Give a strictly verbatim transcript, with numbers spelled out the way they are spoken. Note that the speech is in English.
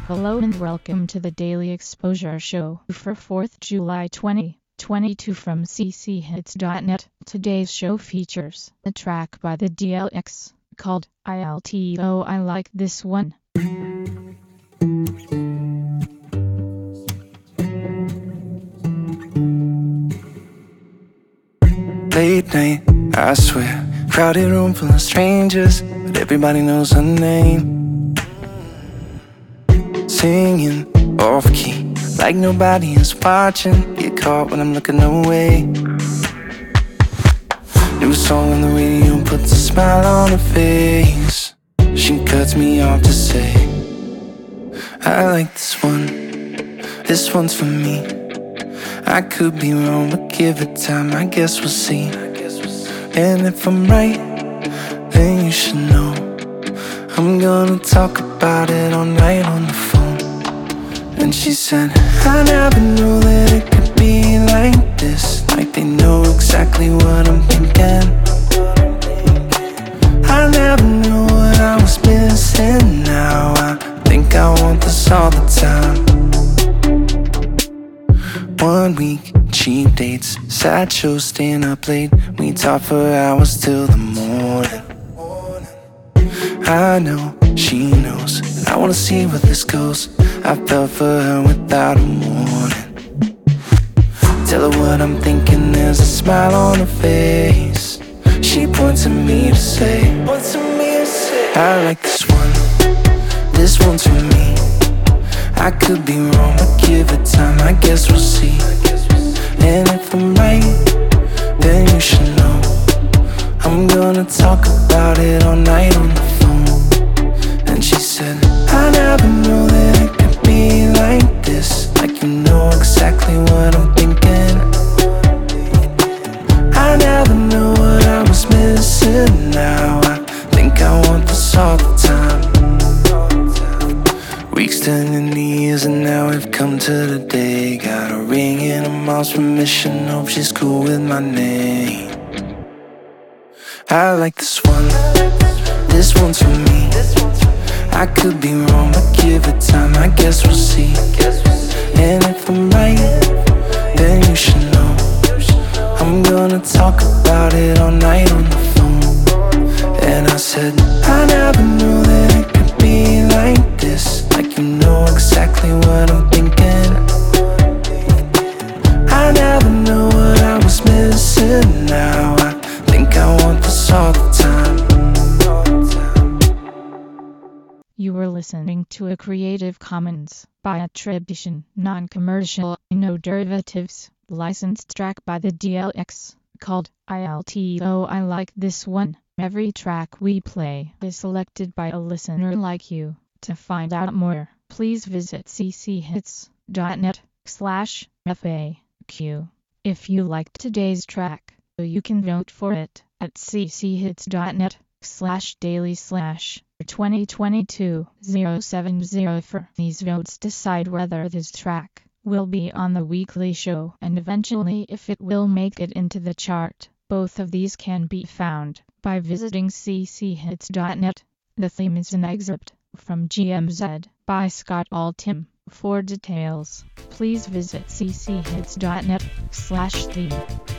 Hello and welcome to the Daily Exposure Show for fourth of July twenty twenty-two from c c hits dot net. Today's show features a track by the D L X called I L T O I Like This One. Late night, I swear, crowded room full of strangers, but everybody knows her name. Singing off key, like nobody is watching. Get caught when I'm looking away. New song on the radio puts a smile on her face. She cuts me off to say, I like this one, this one's for me. I could be wrong, but give it time, I guess we'll see. And if I'm right, then you should know I'm gonna talk about it all night on the phone. And she said, I never knew that it could be like this. Like they know exactly what I'm thinking. I never knew what I was missing. Now I think I want this all the time. One week, cheap dates, sad shows, staying up late. We talk for hours till the morning. I know, she knows, I wanna see where this goes. I fell for her without a warning. Tell her what I'm thinking, there's a smile on her face. She points at me to say, I like this one, this one's for me. I could be wrong, but give it time, I guess we'll see. And if I'm right, then you should know I'm gonna talk about it all night on the phone. And she said, I never knew that it could be like this. Like you know exactly what I'm thinking. I never knew what I was missing. Now I think I want this all the time. Weeks turning to years and now we've come to the day. Got a ring and a mom's permission, hope she's cool with my name. I like this one, this one's for me. I could be wrong, but give it time, I guess we'll see. And if I'm right, then you should know I'm gonna talk about it all night on the phone. And I said, I never knew that it could be like this. Like you know exactly what I'm thinking. I never knew what I was missing. Now I think I want this all the time. You were listening to a Creative Commons by attribution, non-commercial, no derivatives, licensed track by the D L X, called I L T O I Like This One. Every track we play is selected by a listener like you. To find out more, please visit c c hits dot net slash F A Q. If you liked today's track, you can vote for it at c c hits dot net slash daily slash twenty twenty-two oh seven oh four. These votes decide whether this track will be on the weekly show and eventually if it will make it into the chart. Both of these can be found by visiting c c hits dot net. The theme is an excerpt from G M Z by Scott Altham. For details, please visit c c hits dot net slash theme.